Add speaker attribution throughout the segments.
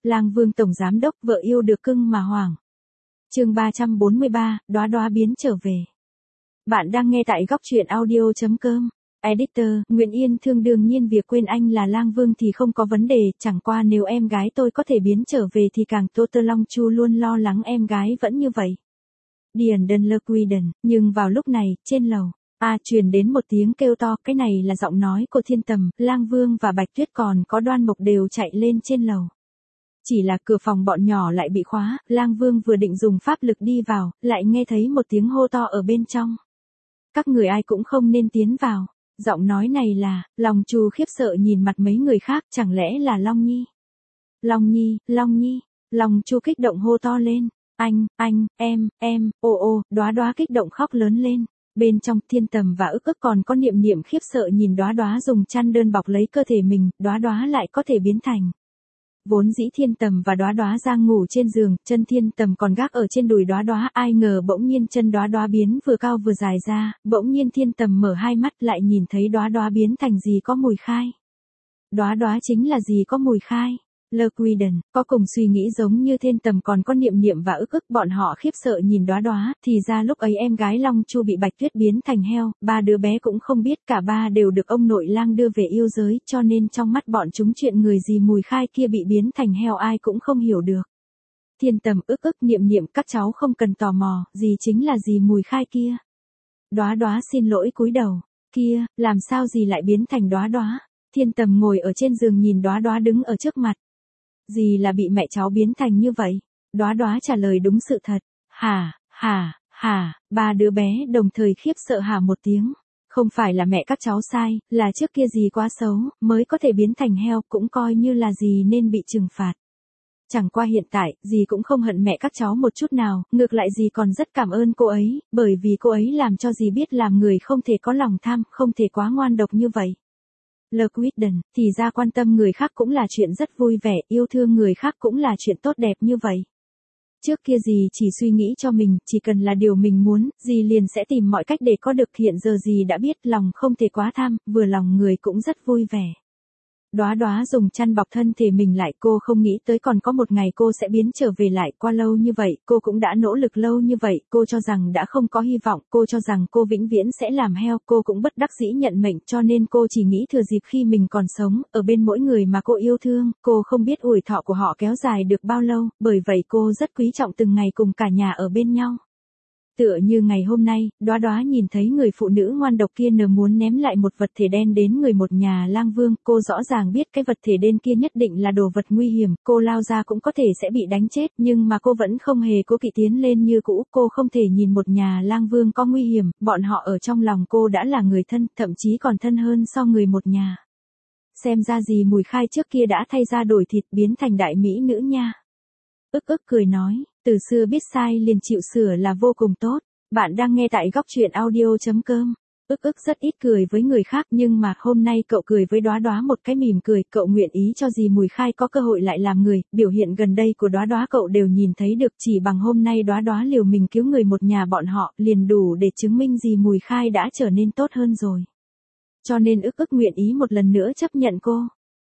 Speaker 1: Lang Vương tổng giám đốc vợ yêu được cưng mà hoảng. Chương 343, đóa đóa biến trở về. Bạn đang nghe tại góc truyện audio.com. Editor, Nguyễn Yên Thương đương nhiên việc quên anh là Lang Vương thì không có vấn đề, chẳng qua nếu em gái tôi có thể biến trở về thì càng tốt. Tơ Long Chu luôn lo lắng em gái vẫn như vậy. Điền Đơn Lơ Quy Đần, nhưng vào lúc này, trên lầu, truyền đến một tiếng kêu to, cái này là giọng nói của Thiên Tầm, Lang Vương và Bạch Tuyết còn có Đoan Mộc đều chạy lên trên lầu. Chỉ là cửa phòng bọn nhỏ lại bị khóa, Lang Vương vừa định dùng pháp lực đi vào, lại nghe thấy một tiếng hô to ở bên trong. Các người ai cũng không nên tiến vào. Giọng nói này là, lòng Chu khiếp sợ nhìn mặt mấy người khác, chẳng lẽ là Long Nhi? Long Nhi, Long Nhi, lòng Chu kích động hô to lên, anh, em, ô, đóa đóa kích động khóc lớn lên. Bên trong Thiên Tầm và ức ức còn có Niệm Niệm khiếp sợ nhìn đóa đóa dùng chăn đơn bọc lấy cơ thể mình, đóa đóa lại có thể biến thành. Vốn dĩ Thiên Tầm và đóa đóa đang ngủ trên giường, chân Thiên Tầm còn gác ở trên đùi đóa đóa, ai ngờ bỗng nhiên chân đóa đóa biến vừa cao vừa dài ra, bỗng nhiên Thiên Tầm mở hai mắt lại nhìn thấy đóa đóa biến thành gì có mùi khai. Đóa đóa chính là gì có mùi khai. Lơ Quy Đần, có cùng suy nghĩ giống như Thiên Tầm còn có Niệm Niệm và ức ức, bọn họ khiếp sợ nhìn đóa đóa, thì ra lúc ấy em gái Long Chu bị Bạch Tuyết biến thành heo, ba đứa bé cũng không biết, cả ba đều được ông nội Lang đưa về yêu giới, cho nên trong mắt bọn chúng chuyện người gì mùi khai kia bị biến thành heo ai cũng không hiểu được. Thiên Tầm, ức ức, Niệm Niệm, các cháu không cần tò mò, gì chính là gì mùi khai kia. Đóa đóa xin lỗi cúi đầu, kia, làm sao gì lại biến thành đóa đóa. Thiên Tầm ngồi ở trên giường nhìn đóa đóa đứng ở trước mặt. Gì là bị mẹ cháu biến thành như vậy? Đóa đóa trả lời đúng sự thật. Hả, ba đứa bé đồng thời khiếp sợ hả một tiếng. Không phải là mẹ các cháu sai, là trước kia gì quá xấu, mới có thể biến thành heo, cũng coi như là gì nên bị trừng phạt. Chẳng qua hiện tại, dì cũng không hận mẹ các cháu một chút nào, ngược lại dì còn rất cảm ơn cô ấy, bởi vì cô ấy làm cho dì biết làm người không thể có lòng tham, không thể quá ngoan độc như vậy. Lơ Quy Đần, thì ra quan tâm người khác cũng là chuyện rất vui vẻ, yêu thương người khác cũng là chuyện tốt đẹp như vậy. Trước kia dì chỉ suy nghĩ cho mình, chỉ cần là điều mình muốn, dì liền sẽ tìm mọi cách để có được, hiện giờ dì đã biết lòng không thể quá tham, vừa lòng người cũng rất vui vẻ. Đóa đóa dùng chăn bọc thân thể mình lại, cô không nghĩ tới còn có một ngày cô sẽ biến trở về lại, qua lâu như vậy, cô cũng đã nỗ lực lâu như vậy, cô cho rằng đã không có hy vọng, cô cho rằng cô vĩnh viễn sẽ làm heo, cô cũng bất đắc dĩ nhận mệnh, cho nên cô chỉ nghĩ thừa dịp khi mình còn sống, ở bên mỗi người mà cô yêu thương, cô không biết tuổi thọ của họ kéo dài được bao lâu, bởi vậy cô rất quý trọng từng ngày cùng cả nhà ở bên nhau. Tựa như ngày hôm nay, đóa đóa nhìn thấy người phụ nữ ngoan độc kia muốn ném lại một vật thể đen đến người một nhà Lang Vương, cô rõ ràng biết cái vật thể đen kia nhất định là đồ vật nguy hiểm, cô lao ra cũng có thể sẽ bị đánh chết, nhưng mà cô vẫn không hề cố kỵ tiến lên như cũ, cô không thể nhìn một nhà Lang Vương có nguy hiểm, bọn họ ở trong lòng cô đã là người thân, thậm chí còn thân hơn so người một nhà. Xem ra gì mùi khai trước kia đã thay ra đổi thịt biến thành đại mỹ nữ nha. Ức ức cười nói, từ xưa biết sai liền chịu sửa là vô cùng tốt. Bạn đang nghe tại góc truyện audio.com. Ức ức rất ít cười với người khác nhưng mà hôm nay cậu cười với đóa đóa một cái mỉm cười, cậu nguyện ý cho dì mùi khai có cơ hội lại làm người, biểu hiện gần đây của đóa đóa cậu đều nhìn thấy được, chỉ bằng hôm nay đóa đóa liều mình cứu người một nhà bọn họ, liền đủ để chứng minh dì mùi khai đã trở nên tốt hơn rồi. Cho nên ức ức nguyện ý một lần nữa chấp nhận cô.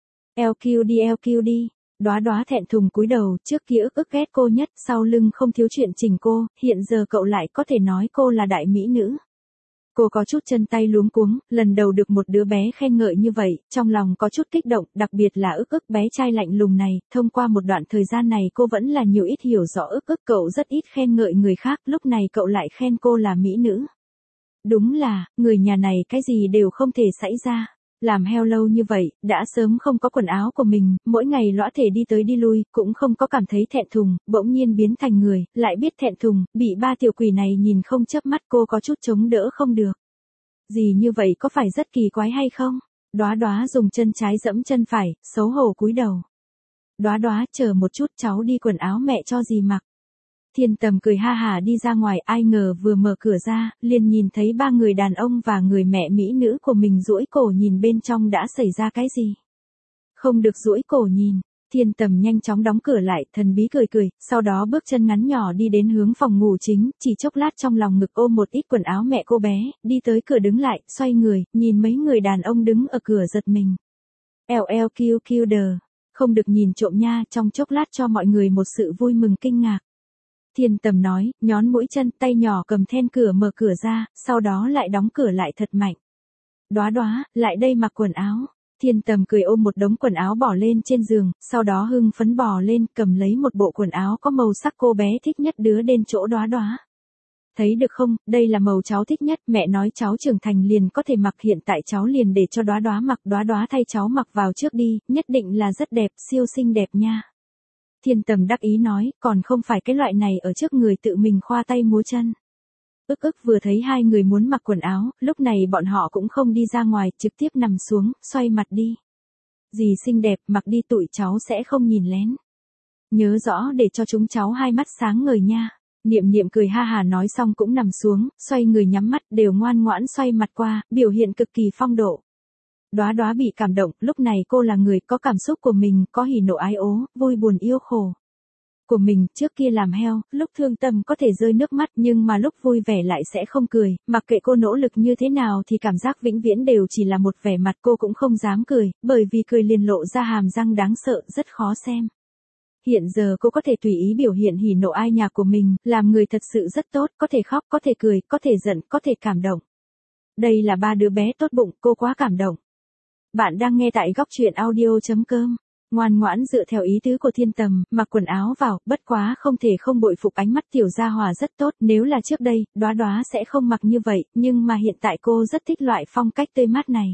Speaker 1: LQ đi. Đóa đóa thẹn thùng cúi đầu, trước kia ức ức ghét cô nhất, sau lưng không thiếu chuyện chỉnh cô, hiện giờ cậu lại có thể nói cô là đại mỹ nữ. Cô có chút chân tay luống cuống, lần đầu được một đứa bé khen ngợi như vậy, trong lòng có chút kích động, đặc biệt là ức ức bé trai lạnh lùng này, thông qua một đoạn thời gian này cô vẫn là nhiều ít hiểu rõ ức ức, cậu rất ít khen ngợi người khác, lúc này cậu lại khen cô là mỹ nữ. Đúng là, người nhà này cái gì đều không thể xảy ra. Làm heo lâu như vậy, đã sớm không có quần áo của mình, mỗi ngày lõa thể đi tới đi lui, cũng không có cảm thấy thẹn thùng, bỗng nhiên biến thành người, lại biết thẹn thùng, bị ba tiểu quỷ này nhìn không chớp mắt, cô có chút chống đỡ không được. Gì như vậy có phải rất kỳ quái hay không? Đóa đóa dùng chân trái giẫm chân phải, xấu hổ cúi đầu. Đóa đóa, chờ một chút, cháu đi quần áo mẹ cho dì mặc. Thiên Tầm cười ha hả đi ra ngoài, ai ngờ vừa mở cửa ra, liền nhìn thấy ba người đàn ông và người mẹ mỹ nữ của mình duỗi cổ nhìn bên trong đã xảy ra cái gì. Không được duỗi cổ nhìn, Thiên Tầm nhanh chóng đóng cửa lại, thần bí cười, sau đó bước chân ngắn nhỏ đi đến hướng phòng ngủ chính, chỉ chốc lát trong lòng ngực ôm một ít quần áo mẹ cô bé, đi tới cửa đứng lại, xoay người, nhìn mấy người đàn ông đứng ở cửa giật mình. LLQQ đờ. Không được nhìn trộm nha, trong chốc lát cho mọi người một sự vui mừng kinh ngạc. Thiên Tầm nói, nhón mũi chân, tay nhỏ cầm then cửa mở cửa ra, sau đó lại đóng cửa lại thật mạnh. Đoá Đoá, lại đây mặc quần áo. Thiên Tầm cười ôm một đống quần áo bỏ lên trên giường, sau đó hưng phấn bò lên, cầm lấy một bộ quần áo có màu sắc cô bé thích nhất đứa đến chỗ Đoá Đoá. Thấy được không, đây là màu cháu thích nhất, mẹ nói cháu trưởng thành liền có thể mặc, hiện tại cháu liền để cho Đoá Đoá mặc, Đoá Đoá thay cháu mặc vào trước đi, nhất định là rất đẹp, siêu xinh đẹp nha. Thiên Tầm đắc ý nói, còn không phải cái loại này ở trước người tự mình khoa tay múa chân. Vừa thấy hai người muốn mặc quần áo, lúc này bọn họ cũng không đi ra ngoài, trực tiếp nằm xuống, xoay mặt đi. Dì xinh đẹp, mặc đi tụi cháu sẽ không nhìn lén. Nhớ rõ để cho chúng cháu hai mắt sáng ngời nha. Niệm Niệm cười ha hà nói xong cũng nằm xuống, xoay người nhắm mắt, đều ngoan ngoãn xoay mặt qua, biểu hiện cực kỳ phong độ. Đoá Đoá bị cảm động, lúc này cô là người có cảm xúc của mình, có hỉ nộ ái ố, vui buồn yêu khổ của mình. Trước kia làm heo, lúc thương tâm có thể rơi nước mắt, nhưng mà lúc vui vẻ lại sẽ không cười, mặc kệ cô nỗ lực như thế nào thì cảm giác vĩnh viễn đều chỉ là một vẻ mặt, cô cũng không dám cười, bởi vì cười liền lộ ra hàm răng đáng sợ, rất khó xem. Hiện giờ cô có thể tùy ý biểu hiện hỉ nộ ai nhạc của mình, làm người thật sự rất tốt, có thể khóc, có thể cười, có thể giận, có thể cảm động. Đây là ba đứa bé tốt bụng, cô quá cảm động. Bạn đang nghe tại góc truyện audio.com. Ngoan ngoãn dựa theo ý tứ của Thiên Tầm, mặc quần áo vào, bất quá không thể không bội phục ánh mắt tiểu gia hòa rất tốt, nếu là trước đây, Đoá Đoá sẽ không mặc như vậy, nhưng mà hiện tại cô rất thích loại phong cách tươi mát này.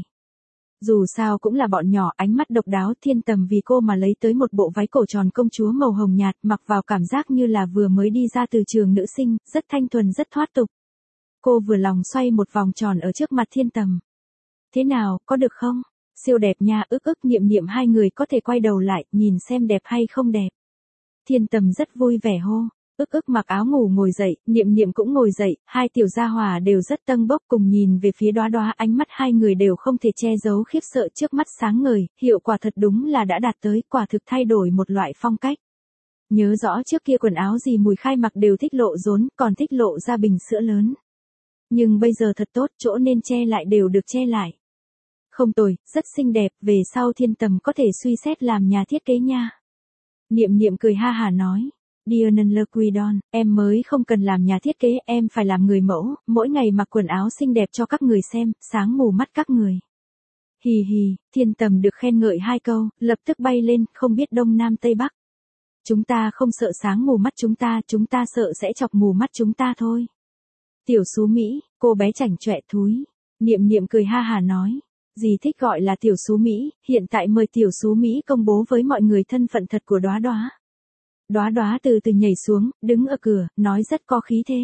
Speaker 1: Dù sao cũng là bọn nhỏ, ánh mắt độc đáo, Thiên Tầm vì cô mà lấy tới một bộ váy cổ tròn công chúa màu hồng nhạt, mặc vào cảm giác như là vừa mới đi ra từ trường nữ sinh, rất thanh thuần rất thoát tục. Cô vừa lòng xoay một vòng tròn ở trước mặt Thiên Tầm. Thế nào, có được không? Siêu đẹp nha, Niệm Niệm hai người có thể quay đầu lại, nhìn xem đẹp hay không đẹp. Thiên Tầm rất vui vẻ hô. Mặc áo ngủ ngồi dậy, Niệm Niệm cũng ngồi dậy, hai tiểu gia hòa đều rất tâng bốc cùng nhìn về phía Đoá Đoá, ánh mắt hai người đều không thể che giấu khiếp sợ, trước mắt sáng ngời, hiệu quả thật đúng là đã đạt tới, quả thực thay đổi một loại phong cách. Nhớ rõ trước kia quần áo gì Mùi Khai mặc đều thích lộ rốn, còn thích lộ ra bình sữa lớn. Nhưng bây giờ thật tốt, chỗ nên che lại đều được che lại. Không tồi, rất xinh đẹp, về sau Thiên Tầm có thể suy xét làm nhà thiết kế nha. Niệm Niệm cười ha hà nói. Dianen Le Quidon, em mới không cần làm nhà thiết kế, em phải làm người mẫu, mỗi ngày mặc quần áo xinh đẹp cho các người xem, sáng mù mắt các người. Hì hì, Thiên Tầm được khen ngợi hai câu, lập tức bay lên, không biết đông nam tây bắc. Chúng ta không sợ sáng mù mắt chúng ta sợ sẽ chọc mù mắt chúng ta thôi. Tiểu Sú Mỹ, cô bé chảnh chọe thúi. Niệm Niệm cười ha hà nói. Dì thích gọi là Tiểu Sú Mỹ, hiện tại mời Tiểu Sú Mỹ công bố với mọi người thân phận thật của Đoá Đoá. Đoá Đoá từ từ nhảy xuống, đứng ở cửa, nói rất có khí thế.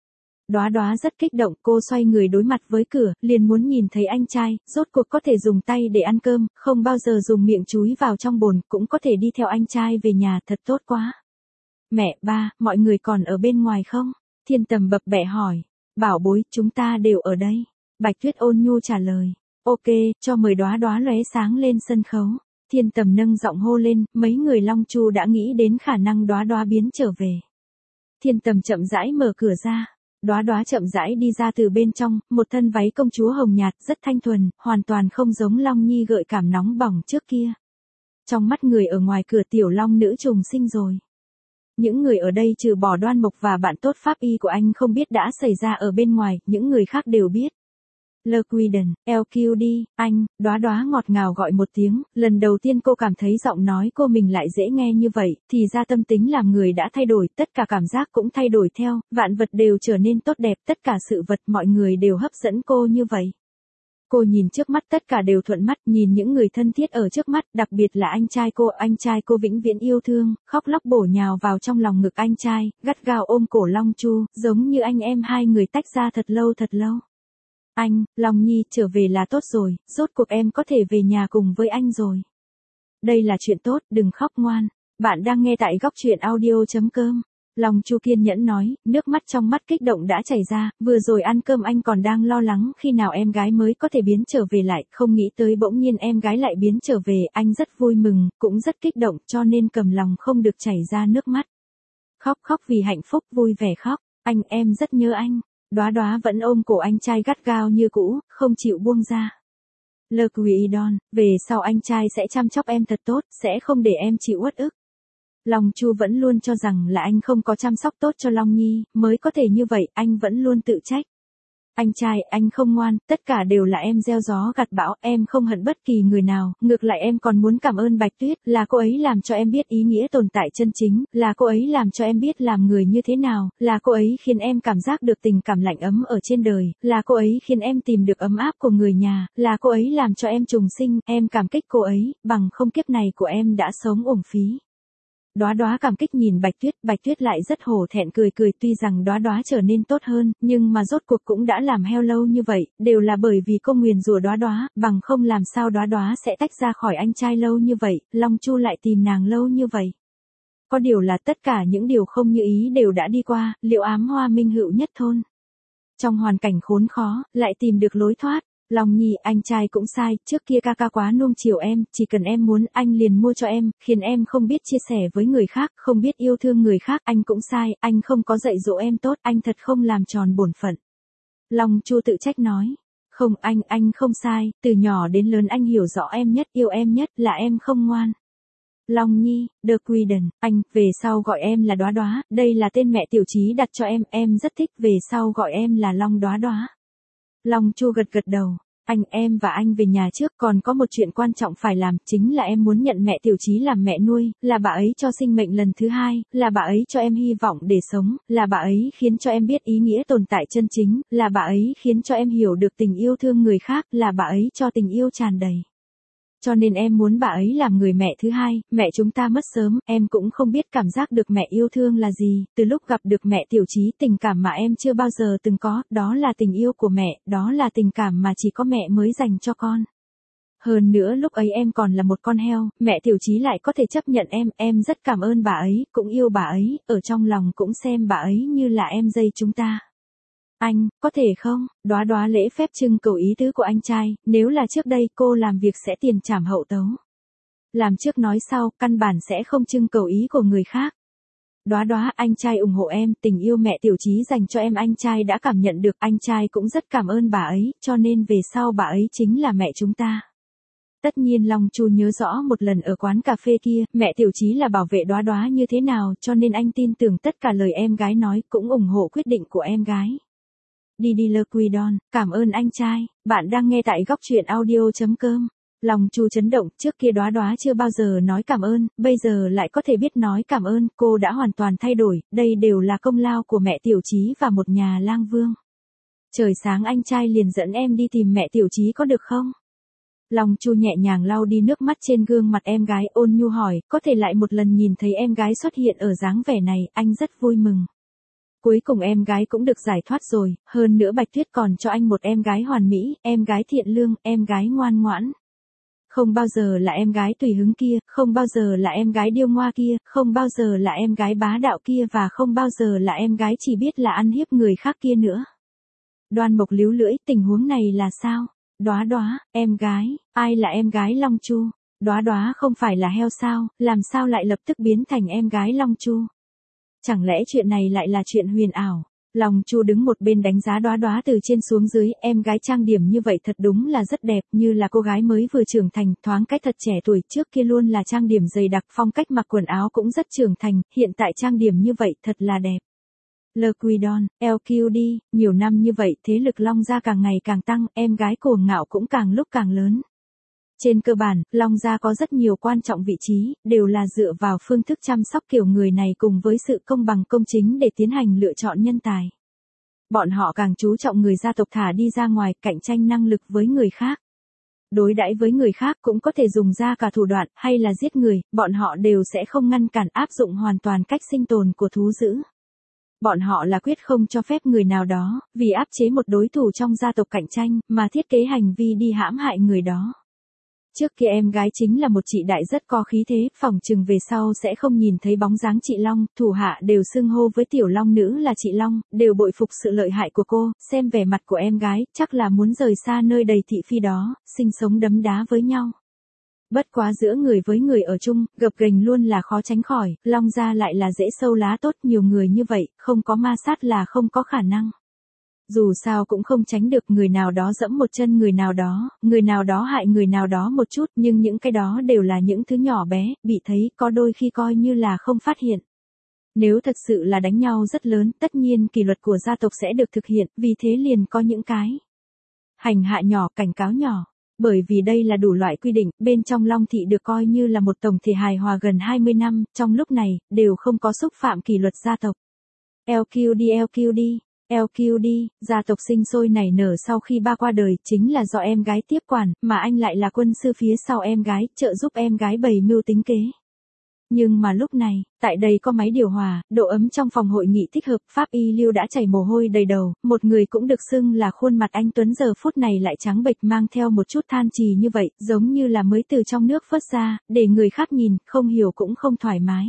Speaker 1: Đoá Đoá rất kích động, cô xoay người đối mặt với cửa, liền muốn nhìn thấy anh trai, rốt cuộc có thể dùng tay để ăn cơm, không bao giờ dùng miệng chúi vào trong bồn, cũng có thể đi theo anh trai về nhà, thật tốt quá. Mẹ, ba, mọi người còn ở bên ngoài không? Thiên Tầm bập bẹ hỏi. Bảo bối, chúng ta đều ở đây. Bạch Tuyết ôn nhu trả lời. Ok, cho mời Đoá Đoá lóe sáng lên sân khấu. Thiên Tầm nâng giọng hô lên, mấy người Long Chu đã nghĩ đến khả năng Đoá Đoá biến trở về. Thiên Tầm chậm rãi mở cửa ra. Đoá Đoá chậm rãi đi ra từ bên trong, một thân váy công chúa hồng nhạt, rất thanh thuần, hoàn toàn không giống Long Nhi gợi cảm nóng bỏng trước kia. Trong mắt người ở ngoài cửa tiểu Long nữ trùng sinh rồi. Những người ở đây trừ bỏ Đoan Mộc và bạn tốt pháp y của anh không biết đã xảy ra ở bên ngoài, những người khác đều biết. Le Quiden, LQD, anh, Đoá Đoá ngọt ngào gọi một tiếng, lần đầu tiên cô cảm thấy giọng nói cô mình lại dễ nghe như vậy, thì ra tâm tính làm người đã thay đổi, tất cả cảm giác cũng thay đổi theo, vạn vật đều trở nên tốt đẹp, tất cả sự vật mọi người đều hấp dẫn cô như vậy. Cô nhìn trước mắt tất cả đều thuận mắt, nhìn những người thân thiết ở trước mắt, đặc biệt là anh trai cô vĩnh viễn yêu thương, khóc lóc bổ nhào vào trong lòng ngực anh trai, gắt gao ôm cổ Long Chu, giống như anh em hai người tách ra thật lâu thật lâu. Anh, Long Nhi, trở về là tốt rồi, rốt cuộc em có thể về nhà cùng với anh rồi. Đây là chuyện tốt, đừng khóc ngoan. Bạn đang nghe tại góc truyện audio.com. Long Chu kiên nhẫn nói, nước mắt trong mắt kích động đã chảy ra, vừa rồi ăn cơm anh còn đang lo lắng khi nào em gái mới có thể biến trở về lại, không nghĩ tới bỗng nhiên em gái lại biến trở về, anh rất vui mừng, cũng rất kích động cho nên cầm lòng không được chảy ra nước mắt. Khóc vì hạnh phúc, vui vẻ khóc, anh em rất nhớ anh. Đoá Đoá vẫn ôm cổ anh trai gắt gao như cũ, không chịu buông ra. Lơ Quỳ Đon, về sau anh trai sẽ chăm sóc em thật tốt, sẽ không để em chịu uất ức. Long Chu vẫn luôn cho rằng là anh không có chăm sóc tốt cho Long Nhi, mới có thể như vậy, anh vẫn luôn tự trách. Anh trai, anh không ngoan, tất cả đều là em gieo gió gặt bão, em không hận bất kỳ người nào, ngược lại em còn muốn cảm ơn Bạch Tuyết, là cô ấy làm cho em biết ý nghĩa tồn tại chân chính, là cô ấy làm cho em biết làm người như thế nào, là cô ấy khiến em cảm giác được tình cảm lạnh ấm ở trên đời, là cô ấy khiến em tìm được ấm áp của người nhà, là cô ấy làm cho em trùng sinh, em cảm kích cô ấy, bằng không kiếp này của em đã sống uổng phí. Đóa Đóa cảm kích nhìn Bạch Tuyết lại rất hổ thẹn cười tuy rằng Đóa Đóa trở nên tốt hơn, nhưng mà rốt cuộc cũng đã làm heo lâu như vậy, đều là bởi vì cô nguyền rủa Đóa Đóa, bằng không làm sao Đóa Đóa sẽ tách ra khỏi anh trai lâu như vậy, Long Chu lại tìm nàng lâu như vậy. Có điều là tất cả những điều không như ý đều đã đi qua, Liệu Ám Hoa minh hữu nhất thôn. Trong hoàn cảnh khốn khó, lại tìm được lối thoát. Long Nhi, anh trai cũng sai, trước kia ca quá nuông chiều em, chỉ cần em muốn anh liền mua cho em, khiến em không biết chia sẻ với người khác, không biết yêu thương người khác, anh cũng sai, anh không có dạy dỗ em tốt, anh thật không làm tròn bổn phận. Long Chu tự trách nói, không anh không sai, từ nhỏ đến lớn anh hiểu rõ em nhất, yêu em nhất, là em không ngoan. Long Nhi, The Queen, anh, về sau gọi em là Đóa Đóa, đây là tên mẹ Tiểu Chí đặt cho em rất thích, về sau gọi em là Long Đóa Đóa. Long Chu gật đầu, em và anh về nhà trước, còn có một chuyện quan trọng phải làm, chính là em muốn nhận mẹ Tiểu Chí làm mẹ nuôi, là bà ấy cho sinh mệnh lần thứ hai, là bà ấy cho em hy vọng để sống, là bà ấy khiến cho em biết ý nghĩa tồn tại chân chính, là bà ấy khiến cho em hiểu được tình yêu thương người khác, là bà ấy cho tình yêu tràn đầy. Cho nên em muốn bà ấy làm người mẹ thứ hai, mẹ chúng ta mất sớm, em cũng không biết cảm giác được mẹ yêu thương là gì, từ lúc gặp được mẹ Tiểu Chí tình cảm mà em chưa bao giờ từng có, đó là tình yêu của mẹ, đó là tình cảm mà chỉ có mẹ mới dành cho con. Hơn nữa lúc ấy em còn là một con heo, mẹ Tiểu Chí lại có thể chấp nhận em rất cảm ơn bà ấy, cũng yêu bà ấy, ở trong lòng cũng xem bà ấy như là em dây chúng ta. Anh, có thể không? Đóa Đóa lễ phép trưng cầu ý tứ của anh trai, nếu là trước đây cô làm việc sẽ tiền trảm hậu tấu. Làm trước nói sau, căn bản sẽ không trưng cầu ý của người khác. Đóa Đóa, anh trai ủng hộ em, tình yêu mẹ Tiểu Chí dành cho em anh trai đã cảm nhận được, anh trai cũng rất cảm ơn bà ấy, cho nên về sau bà ấy chính là mẹ chúng ta. Tất nhiên Long Chu nhớ rõ một lần ở quán cà phê kia, mẹ Tiểu Chí là bảo vệ Đóa Đóa như thế nào, cho nên anh tin tưởng tất cả lời em gái nói, cũng ủng hộ quyết định của em gái. Đi Lơ Quy Đon, cảm ơn anh trai, bạn đang nghe tại góc truyện audio.com. Long Chu chấn động, trước kia Đóa Đóa chưa bao giờ nói cảm ơn, bây giờ lại có thể biết nói cảm ơn, cô đã hoàn toàn thay đổi, đây đều là công lao của mẹ Tiểu Chí và một nhà lang vương. Trời sáng anh trai liền dẫn em đi tìm mẹ Tiểu Chí có được không? Long Chu nhẹ nhàng lau đi nước mắt trên gương mặt em gái, ôn nhu hỏi, có thể lại một lần nhìn thấy em gái xuất hiện ở dáng vẻ này, anh rất vui mừng. Cuối cùng em gái cũng được giải thoát rồi, hơn nữa Bạch Tuyết còn cho anh một em gái hoàn mỹ, em gái thiện lương, em gái ngoan ngoãn. Không bao giờ là em gái tùy hứng kia, không bao giờ là em gái điêu ngoa kia, không bao giờ là em gái bá đạo kia và không bao giờ là em gái chỉ biết là ăn hiếp người khác kia nữa. Đoan Mộc líu lưỡi, tình huống này là sao? Đóa Đóa, em gái, ai là em gái Long Chu? Đóa Đóa không phải là heo sao, làm sao lại lập tức biến thành em gái Long Chu? Chẳng lẽ chuyện này lại là chuyện huyền ảo? Long Chu đứng một bên đánh giá Đóa Đóa từ trên xuống dưới, em gái trang điểm như vậy thật đúng là rất đẹp, như là cô gái mới vừa trưởng thành, thoáng cách thật trẻ tuổi, trước kia luôn là trang điểm dày đặc, phong cách mặc quần áo cũng rất trưởng thành, hiện tại trang điểm như vậy thật là đẹp. Lơ Quy Đon, LQD, nhiều năm như vậy, thế lực Long gia càng ngày càng tăng, em gái Cuồng Ngạo cũng càng lúc càng lớn. Trên cơ bản, Long gia có rất nhiều quan trọng vị trí, đều là dựa vào phương thức chăm sóc kiểu người này cùng với sự công bằng công chính để tiến hành lựa chọn nhân tài. Bọn họ càng chú trọng người gia tộc thả đi ra ngoài, cạnh tranh năng lực với người khác. Đối đãi với người khác cũng có thể dùng ra cả thủ đoạn, hay là giết người, bọn họ đều sẽ không ngăn cản, áp dụng hoàn toàn cách sinh tồn của thú dữ. Bọn họ là quyết không cho phép người nào đó, vì áp chế một đối thủ trong gia tộc cạnh tranh, mà thiết kế hành vi đi hãm hại người đó. Trước kia em gái chính là một chị đại rất có khí thế, phỏng chừng về sau sẽ không nhìn thấy bóng dáng chị Long, thủ hạ đều xưng hô với tiểu Long nữ là chị Long, đều bội phục sự lợi hại của cô, xem vẻ mặt của em gái, chắc là muốn rời xa nơi đầy thị phi đó, sinh sống đấm đá với nhau. Bất quá giữa người với người ở chung, gập ghềnh luôn là khó tránh khỏi, Long gia lại là rễ sâu lá tốt, nhiều người như vậy, không có ma sát là không có khả năng. Dù sao cũng không tránh được người nào đó dẫm một chân người nào đó hại người nào đó một chút, nhưng những cái đó đều là những thứ nhỏ bé, bị thấy có đôi khi coi như là không phát hiện. Nếu thật sự là đánh nhau rất lớn, tất nhiên kỷ luật của gia tộc sẽ được thực hiện, vì thế liền có những cái hành hạ nhỏ, cảnh cáo nhỏ. Bởi vì đây là đủ loại quy định, bên trong Long Thị được coi như là một tổng thể hài hòa gần 20 năm, trong lúc này, đều không có xúc phạm kỷ luật gia tộc. LQD, gia tộc sinh sôi nảy nở sau khi ba qua đời, chính là do em gái tiếp quản, mà anh lại là quân sư phía sau em gái, trợ giúp em gái bày mưu tính kế. Nhưng mà lúc này, tại đây có máy điều hòa, độ ấm trong phòng hội nghị thích hợp, Pháp Y Lưu đã chảy mồ hôi đầy đầu, một người cũng được xưng là khuôn mặt anh Tuấn giờ phút này lại trắng bệch mang theo một chút than trì như vậy, giống như là mới từ trong nước vớt ra, để người khác nhìn, không hiểu cũng không thoải mái.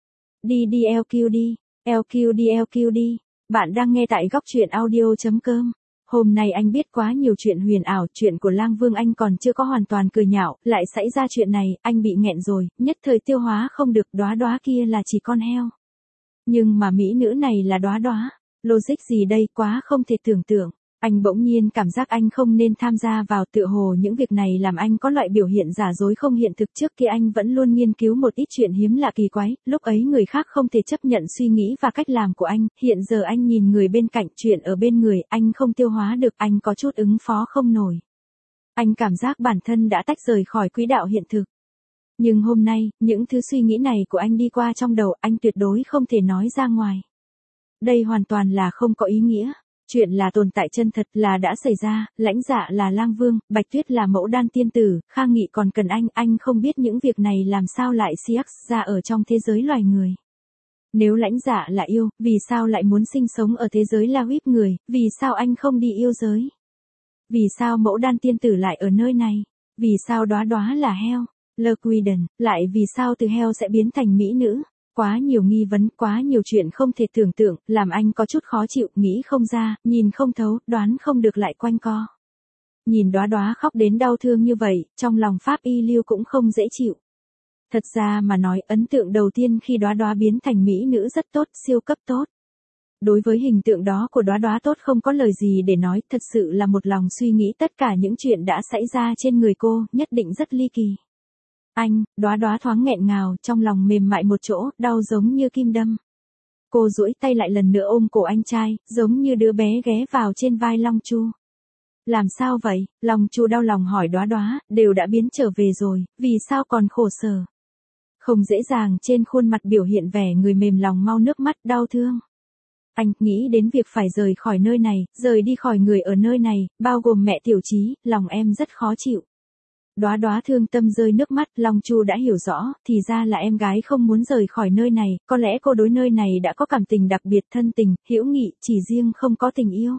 Speaker 1: LQD, bạn đang nghe tại góc truyện audio.com. Hôm nay anh biết quá nhiều chuyện huyền ảo, chuyện của Lang Vương anh còn chưa có hoàn toàn cười nhạo, lại xảy ra chuyện này, anh bị nghẹn rồi, nhất thời tiêu hóa không được, Đóa Đóa kia là chỉ con heo. Nhưng mà mỹ nữ này là Đóa Đóa, logic gì đây, quá không thể tưởng tượng. Anh bỗng nhiên cảm giác anh không nên tham gia vào, tựa hồ những việc này làm anh có loại biểu hiện giả dối không hiện thực. Trước kia anh vẫn luôn nghiên cứu một ít chuyện hiếm lạ kỳ quái, lúc ấy người khác không thể chấp nhận suy nghĩ và cách làm của anh, hiện giờ anh nhìn người bên cạnh, chuyện ở bên người, anh không tiêu hóa được, anh có chút ứng phó không nổi. Anh cảm giác bản thân đã tách rời khỏi quỹ đạo hiện thực. Nhưng hôm nay, những thứ suy nghĩ này của anh đi qua trong đầu, anh tuyệt đối không thể nói ra ngoài. Đây hoàn toàn là không có ý nghĩa. Chuyện là tồn tại chân thật, là đã xảy ra, Lãnh Dạ là Lang Vương, Bạch Tuyết là mẫu đan tiên tử, Khang Nghị còn cần anh không biết những việc này làm sao lại siếc ra ở trong thế giới loài người. Nếu Lãnh Dạ là yêu, vì sao lại muốn sinh sống ở thế giới La Huyết người, vì sao anh không đi yêu giới? Vì sao mẫu đan tiên tử lại ở nơi này? Vì sao Đóa Đóa là heo? Lquiden, lại vì sao từ heo sẽ biến thành mỹ nữ? Quá nhiều nghi vấn, quá nhiều chuyện không thể tưởng tượng, làm anh có chút khó chịu, nghĩ không ra, nhìn không thấu, đoán không được lại quanh co. Nhìn Đóa Đóa khóc đến đau thương như vậy, trong lòng Pháp Y Lưu cũng không dễ chịu. Thật ra mà nói, ấn tượng đầu tiên khi Đóa Đóa biến thành mỹ nữ rất tốt, siêu cấp tốt. Đối với hình tượng đó của Đóa Đóa tốt không có lời gì để nói, thật sự là một lòng suy nghĩ tất cả những chuyện đã xảy ra trên người cô, nhất định rất ly kỳ. Anh, Đóa Đóa thoáng nghẹn ngào, trong lòng mềm mại một chỗ, đau giống như kim đâm. Cô duỗi tay lại lần nữa ôm cổ anh trai, giống như đứa bé ghé vào trên vai Long Chu. Làm sao vậy? Long Chu đau lòng hỏi Đóa Đóa, đều đã biến trở về rồi, vì sao còn khổ sở? Không dễ dàng trên khuôn mặt biểu hiện vẻ người mềm lòng mau nước mắt đau thương. Anh nghĩ đến việc phải rời khỏi nơi này, rời đi khỏi người ở nơi này, bao gồm mẹ Tiểu Chí, lòng em rất khó chịu. Đóa Đóa thương tâm rơi nước mắt, Long Chu đã hiểu rõ, thì ra là em gái không muốn rời khỏi nơi này, có lẽ cô đối nơi này đã có cảm tình đặc biệt, thân tình, hữu nghị, chỉ riêng không có tình yêu.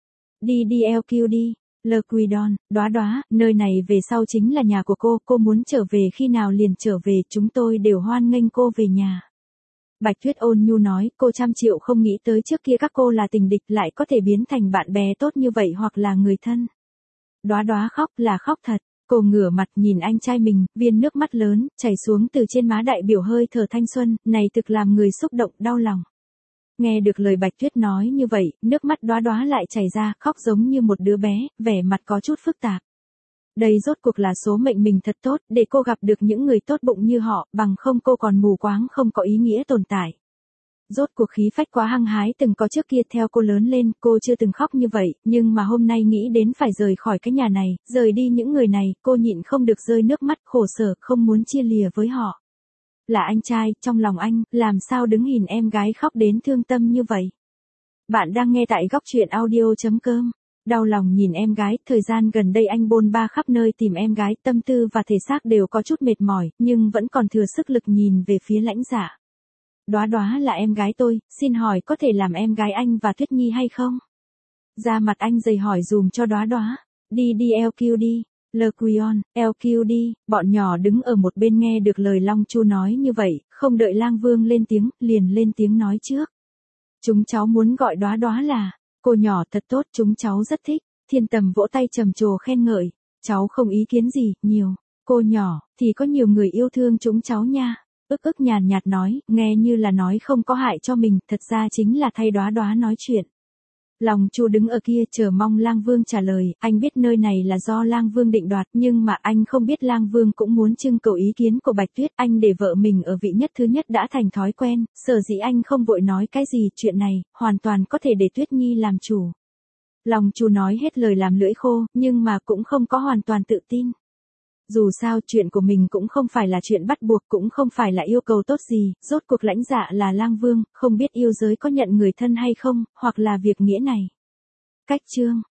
Speaker 1: LQD, Lquidon, Đóa Đóa, nơi này về sau chính là nhà của cô muốn trở về khi nào liền trở về, chúng tôi đều hoan nghênh cô về nhà. Bạch Tuyết ôn nhu nói, cô trăm triệu không nghĩ tới trước kia các cô là tình địch lại có thể biến thành bạn bè tốt như vậy hoặc là người thân. Đóa Đóa khóc là khóc thật. Cô ngửa mặt nhìn anh trai mình, viên nước mắt lớn, chảy xuống từ trên má đại biểu hơi thở thanh xuân, này thực làm người xúc động, đau lòng. Nghe được lời Bạch Tuyết nói như vậy, nước mắt Đóa Đóa lại chảy ra, khóc giống như một đứa bé, vẻ mặt có chút phức tạp. Đây rốt cuộc là số mệnh mình thật tốt, để cô gặp được những người tốt bụng như họ, bằng không cô còn mù quáng không có ý nghĩa tồn tại. Rốt cuộc khí phách quá hăng hái từng có trước kia, theo cô lớn lên, cô chưa từng khóc như vậy, nhưng mà hôm nay nghĩ đến phải rời khỏi cái nhà này, rời đi những người này, cô nhịn không được rơi nước mắt, khổ sở, không muốn chia lìa với họ. Là anh trai, trong lòng anh, làm sao đứng nhìn em gái khóc đến thương tâm như vậy? Bạn đang nghe tại góc truyện audio.com. Đau lòng nhìn em gái, thời gian gần đây anh bôn ba khắp nơi tìm em gái, tâm tư và thể xác đều có chút mệt mỏi, nhưng vẫn còn thừa sức lực nhìn về phía Lãnh Dạ. Đóa Đóa là em gái tôi, xin hỏi có thể làm em gái anh và Tuyết Nhi hay không? Da mặt anh dày hỏi dùm cho Đóa Đóa. LQD, Lquion, LQD, bọn nhỏ đứng ở một bên nghe được lời Long Chu nói như vậy, không đợi Lang Vương lên tiếng, liền lên tiếng nói trước. Chúng cháu muốn gọi Đóa Đóa là, cô nhỏ thật tốt, chúng cháu rất thích. Thiên Tầm vỗ tay trầm trồ khen ngợi, cháu không ý kiến gì, nhiều. Cô nhỏ, thì có nhiều người yêu thương chúng cháu nha. Ức nhàn nhạt nói, nghe như là nói không có hại cho mình, thật ra chính là thay Đóa Đóa nói chuyện. Lòng Chu đứng ở kia chờ mong Lang Vương trả lời, anh biết nơi này là do Lang Vương định đoạt, nhưng mà anh không biết Lang Vương cũng muốn trưng cầu ý kiến của Bạch Tuyết, anh để vợ mình ở vị nhất thứ nhất đã thành thói quen, sở dĩ anh không vội nói cái gì, chuyện này, hoàn toàn có thể để Tuyết Nhi làm chủ. Lòng Chu nói hết lời làm lưỡi khô, nhưng mà cũng không có hoàn toàn tự tin. Dù sao chuyện của mình cũng không phải là chuyện bắt buộc, cũng không phải là yêu cầu tốt gì, rốt cuộc lãnh dạ là Lang Vương, không biết yêu giới có nhận người thân hay không, hoặc là việc nghĩa này. Cách chương